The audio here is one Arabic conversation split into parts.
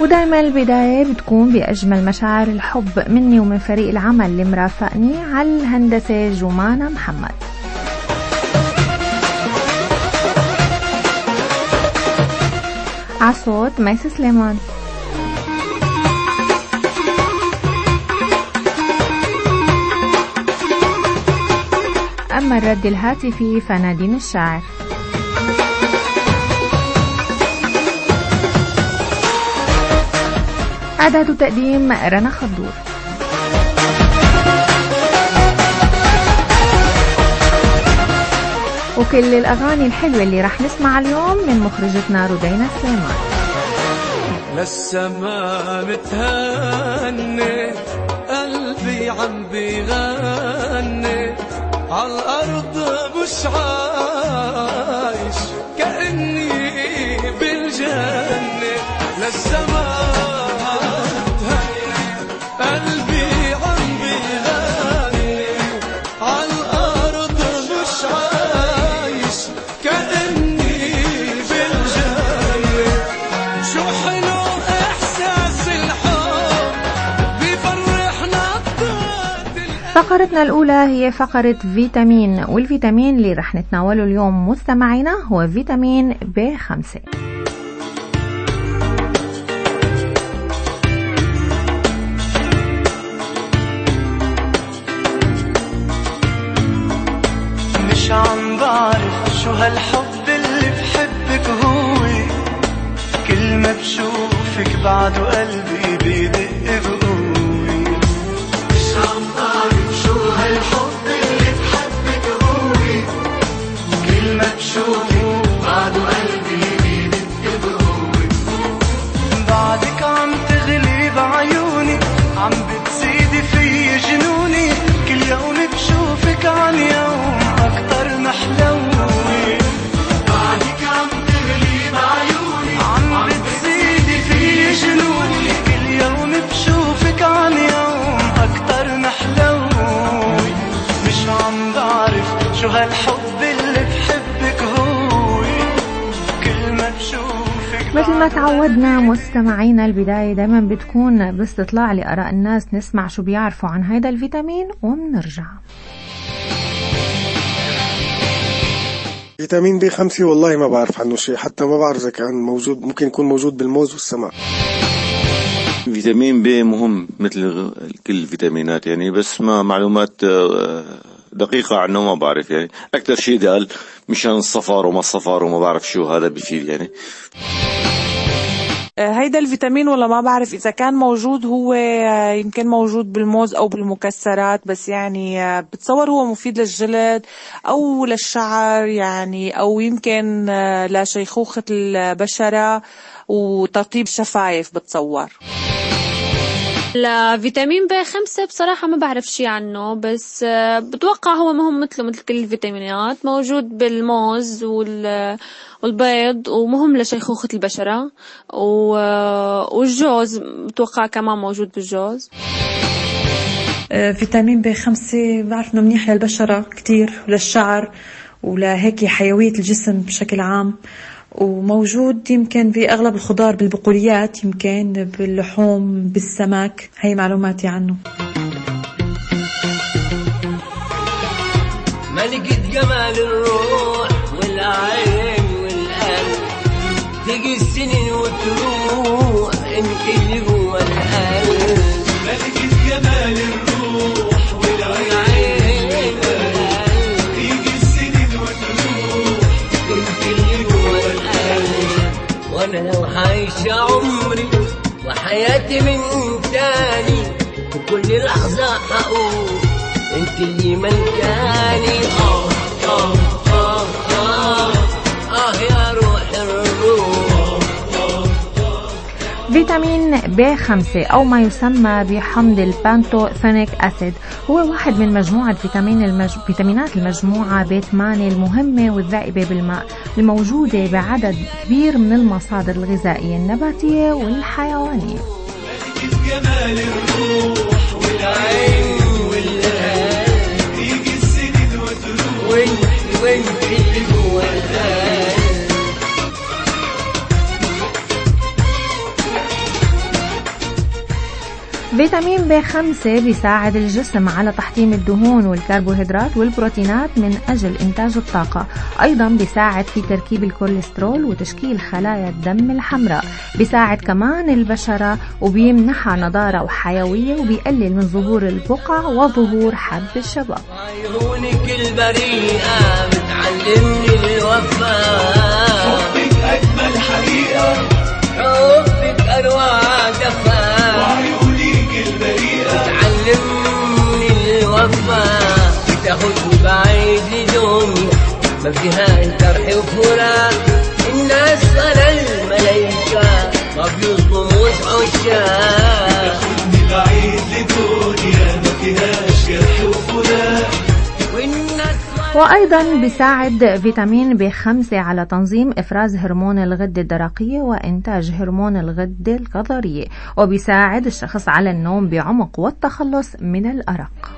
ودايما البداية بتكون بأجمل مشاعر الحب مني ومن فريق العمل اللي مرافقني على الهندسة جمانة محمد. عصوت ميس سليمان. أما الرد الهاتفي فنادين الشاعر. إعداد وتقديم رنا خضور. وكل الأغاني الحلوة اللي رح نسمع اليوم من مخرجتنا رودينا سليمان. للسما متهني قلبي عم بيغني عالأرض مش عايش كأني بالجنة. للسما متهني قلبي عم بيغني عالأرض مش عايش كأني بالجنة. شو حلو إحساس الحب بيفرحنا. فقرتنا الأولى هي فقرة فيتامين، والفيتامين اللي رح نتناوله اليوم مستمعينا هو فيتامين B5. مش عم بعرف شو هالحب اللي بحبك هو، كل ما بشوفك بعده قلبي بيدق بقوي. مش عم بعرف شو هالحب اللي بحبك هو، كل ما بشوفك بعده قلبي بيدق بقوي. بعدك عم تغلي بعيوني، عم بتزيدي في جنوني، كل يوم بشوفك عن يوم أكتر محلوي. بعدك عم تغلي بعيوني، عم بتزيدي في جنوني، كل يوم بشوفك عن يوم أكتر محلوي. مش عم بعرف شو هالحب اللي بحبك هو، كل ما بشوفك. مثل ما تعودنا مستمعينا، البداية دايما بتكون باستطلاع لآراء الناس، نسمع شو بيعرفوا عن هذا الفيتامين ومنرجع. فيتامين B5 والله ما بعرف عنه شيء، حتى ما بعرف إذا كان موجود، ممكن يكون موجود بالموز والسمك. فيتامين B مهم مثل كل الفيتامينات يعني، بس ما معلومات دقيقة عنه ما بعرف يعني. أكثر شيء قال مشان الصفار وما الصفار وما بعرف شو هذا بيفيد يعني. هيدا الفيتامين والله ما بعرف إذا كان موجود، هو يمكن موجود بالموز أو بالمكسرات، بس يعني بتصور هو مفيد للجلد أو للشعر يعني، أو يمكن لشيخوخة البشرة وترطيب الشفايف بتصور. الفيتامين B5 بصراحة ما بعرف شي عنه، بس بتوقع هو مهم مثل كل الفيتامينات، موجود بالموز والبيض، ومهم لشيخوخة البشرة، والجوز بتوقع كمان موجود بالجوز. فيتامين B5 بعرف انه منيح للبشرة كتير وللشعر ولهيك حيوية الجسم بشكل عام، وموجود يمكن بأغلب الخضار، بالبقوليات، يمكن باللحوم، بالسمك. هي معلوماتي عنه. ملكة جمال الروح والعين والقلب، تيجي السنين وتروح انت اللي جوا القلب. ملكة جمال الروح والعين والقلب، تيجي السنين وتروح انت اللي جوا القلب. وانا لو عايشة عمري وحياتي من تاني، وكل لحظة هقول انت اللي ملكاني. يا روح الروح. فيتامين B5 أو ما يسمى بحمض البانتوثينيك أسيد هو واحد من مجموعة فيتامينات المجموعة B8 المهمة والذائبة بالماء، الموجودة بعدد كبير من المصادر الغذائية النباتية والحيوانية. جمال الروح والعين والقلب، تيجي السنين وتروح وانت اللي جوا القلب. فيتامين B5 بيساعد الجسم على تحطيم الدهون والكربوهيدرات والبروتينات من أجل إنتاج الطاقة. أيضا بيساعد في تركيب الكوليسترول وتشكيل خلايا الدم الحمراء. بيساعد كمان البشرة وبيمنحها نضارة وحيوية وبيقلل من ظهور البقع وظهور حب الشباب. عيونك البريئة بتعلمني الوفاء، حبك أجمل حقيقة، حبك أروع دفاء، وعيونك البريئة بتعلمني الوفاء، بتاخدني بعيد لدنيا ما فيها جرح وفراق، الناس ولا الملايكة ما بيظلموش عشاق، بتاخدني بعيد لدنيا ما فيهاش جرح وفراق. وأيضا بيساعد فيتامين B5 على تنظيم إفراز هرمون الغدة الدرقية وإنتاج هرمون الغدة الكظرية، وبيساعد الشخص على النوم بعمق والتخلص من الأرق.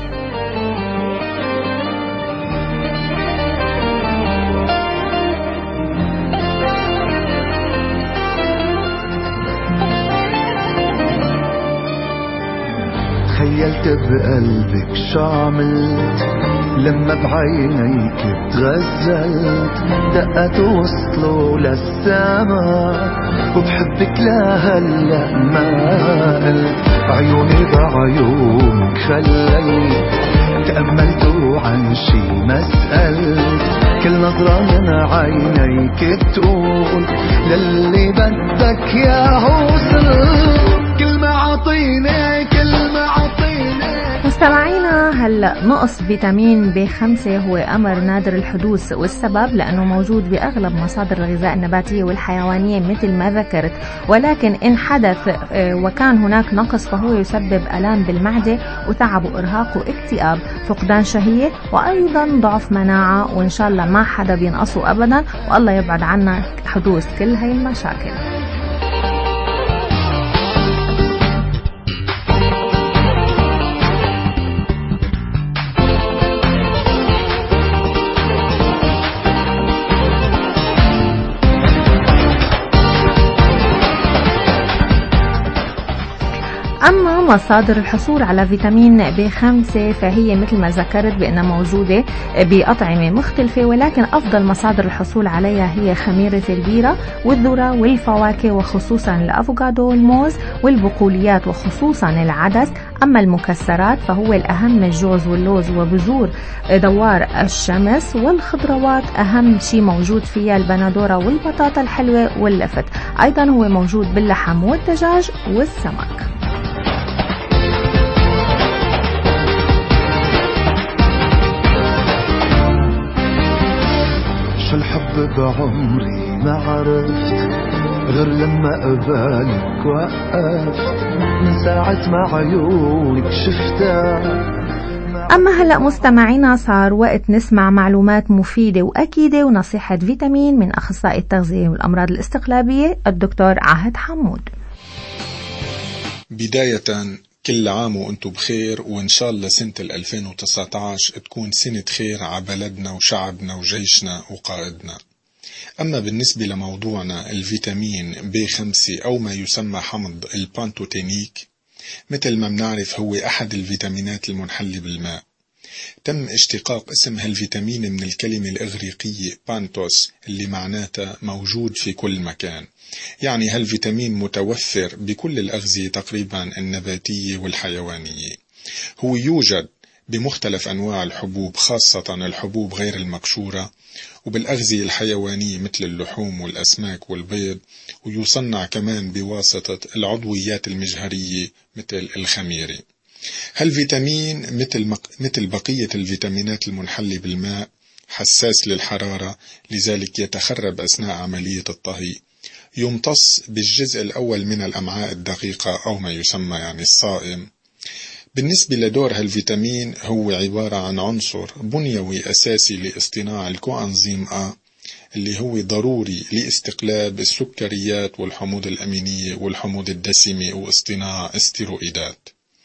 تخيلت بقلبك شو عملت لما بعينيك تغزلت، دقت وصلوا للسما وبحبك لهلا ما قلت، عيوني بعيونك خليت تأملت عن شي ما سألت، كل نظرة من عينيك تقول للي بدك يا وصل، كلمة عطيني كلمة عطيني. مستمعينا، هلا نقص فيتامين B5 هو أمر نادر الحدوث، والسبب لأنه موجود بأغلب مصادر الغذاء النباتية والحيوانية مثل ما ذكرت، ولكن إن حدث وكان هناك نقص فهو يسبب آلام بالمعدة وتعب وإرهاق واكتئاب، فقدان شهية، وأيضا ضعف مناعة، وإن شاء الله ما حدا بينقصه أبدا، والله يبعد عنا حدوث كل هاي المشاكل. أما مصادر الحصول على فيتامين B5 فهي مثل ما ذكرت بأنها موجودة بأطعمة مختلفة، ولكن أفضل مصادر الحصول عليها هي خميرة البيرة والذرة والفواكه، وخصوصا الأفوكادو والموز والبقوليات وخصوصا العدس. أما المكسرات فهو الأهم الجوز واللوز وبذور دوار الشمس، والخضروات أهم شيء موجود فيها البندورة والبطاطا الحلوة واللفت. أيضا هو موجود باللحم والدجاج والسمك. شو الحب بعمري ما عرفت غير لما قبالك وقفت، من ساعة ما عيونك شفتها. أما هلأ مستمعينا صار وقت نسمع معلومات مفيدة وأكيدة ونصيحة فيتامين من أخصائي التغذية والأمراض الاستقلابية الدكتور عاهد حمود. بداية كل عام وانتم بخير، وإن شاء الله سنة 2019 تكون سنة خير على بلدنا وشعبنا وجيشنا وقائدنا. أما بالنسبة لموضوعنا الفيتامين B5 أو ما يسمى حمض البانتوتينيك، مثل ما بنعرف هو أحد الفيتامينات المنحلة بالماء. تم اشتقاق اسم هالفيتامين من الكلمة الإغريقية بانتوس اللي معناتها موجود في كل مكان، يعني هالفيتامين متوفر بكل الأغذية تقريبا النباتية والحيوانية. هو يوجد بمختلف أنواع الحبوب، خاصة الحبوب غير المقشورة، وبالأغذية الحيوانية مثل اللحوم والأسماك والبيض، ويصنع كمان بواسطة العضويات المجهرية مثل الخميرة. هالفيتامين مثل بقية الفيتامينات المنحلة بالماء حساس للحرارة، لذلك يتخرب أثناء عملية الطهي. يمتص بالجزء الأول من الأمعاء الدقيقة أو ما يسمى يعني الصائم. بالنسبة لدور هالفيتامين هو عبارة عن عنصر بنيوي أساسي لاصطناع الكوأنزيم A اللي هو ضروري لاستقلاب السكريات والحموض الأمينية والحموض الدسمة واصطناع الستيروئيدات.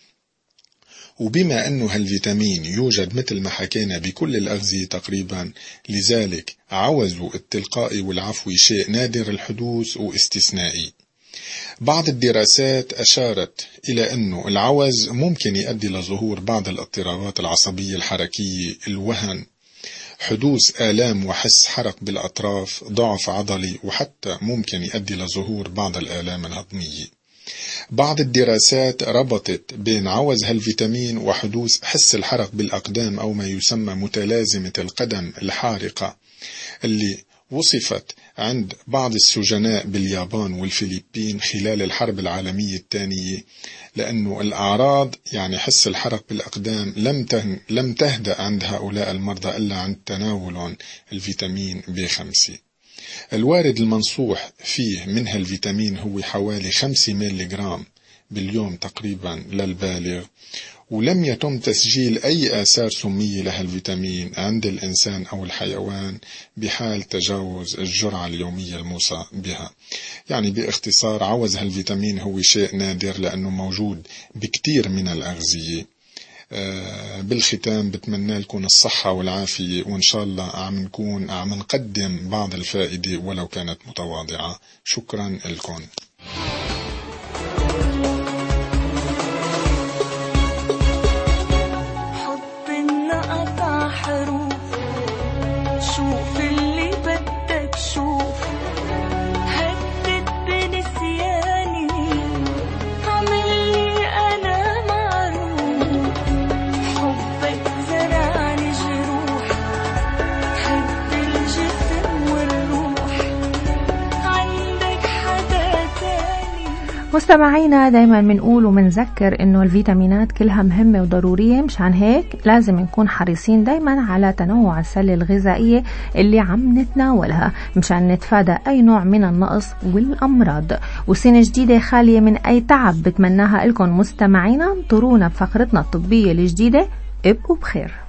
وبما أنه هالفيتامين يوجد مثل ما حكينا بكل الأغذية تقريبا، لذلك عوزه التلقائي والعفوي شيء نادر الحدوث واستثنائي. بعض الدراسات أشارت إلى أنه العوز ممكن يؤدي لظهور بعض الاضطرابات العصبية الحركية، الوهن، حدوث آلام وحس حرق بالأطراف، ضعف عضلي، وحتى ممكن يؤدي لظهور بعض الآلام الهضمية. بعض الدراسات ربطت بين عوز هالفيتامين وحدوث حس الحرق بالأقدام أو ما يسمى متلازمة القدم الحارقة، اللي وصفت عند بعض السجناء باليابان والفلبين خلال الحرب العالمية الثانية، لأنه الأعراض يعني حس الحرق بالأقدام لم تهدأ عند هؤلاء المرضى إلا عند تناولهم الفيتامين B5. الوارد المنصوح فيه من هالفيتامين هو حوالي 5 ملغ باليوم تقريبا للبالغ، ولم يتم تسجيل أي آثار سمية لهالفيتامين عند الإنسان أو الحيوان بحال تجاوز الجرعة اليومية الموصى بها. يعني باختصار عوز هالفيتامين هو شيء نادر لأنه موجود بكتير من الأغذية. بالختام بتمنى لكم الصحة والعافية، وإن شاء الله عم نقدم بعض الفائدة ولو كانت متواضعة. شكرا لكم. مستمعينا دايما بنقول ومنذكر انه الفيتامينات كلها مهمة وضرورية، مشان هيك لازم نكون حريصين دايما على تنوع السلة الغذائية اللي عم نتناولها مشان نتفادى اي نوع من النقص والامراض. وسنة جديدة خالية من اي تعب بتمناها لكم مستمعينا. انطرونا بفقرتنا الطبية الجديدة. ابقوا بخير.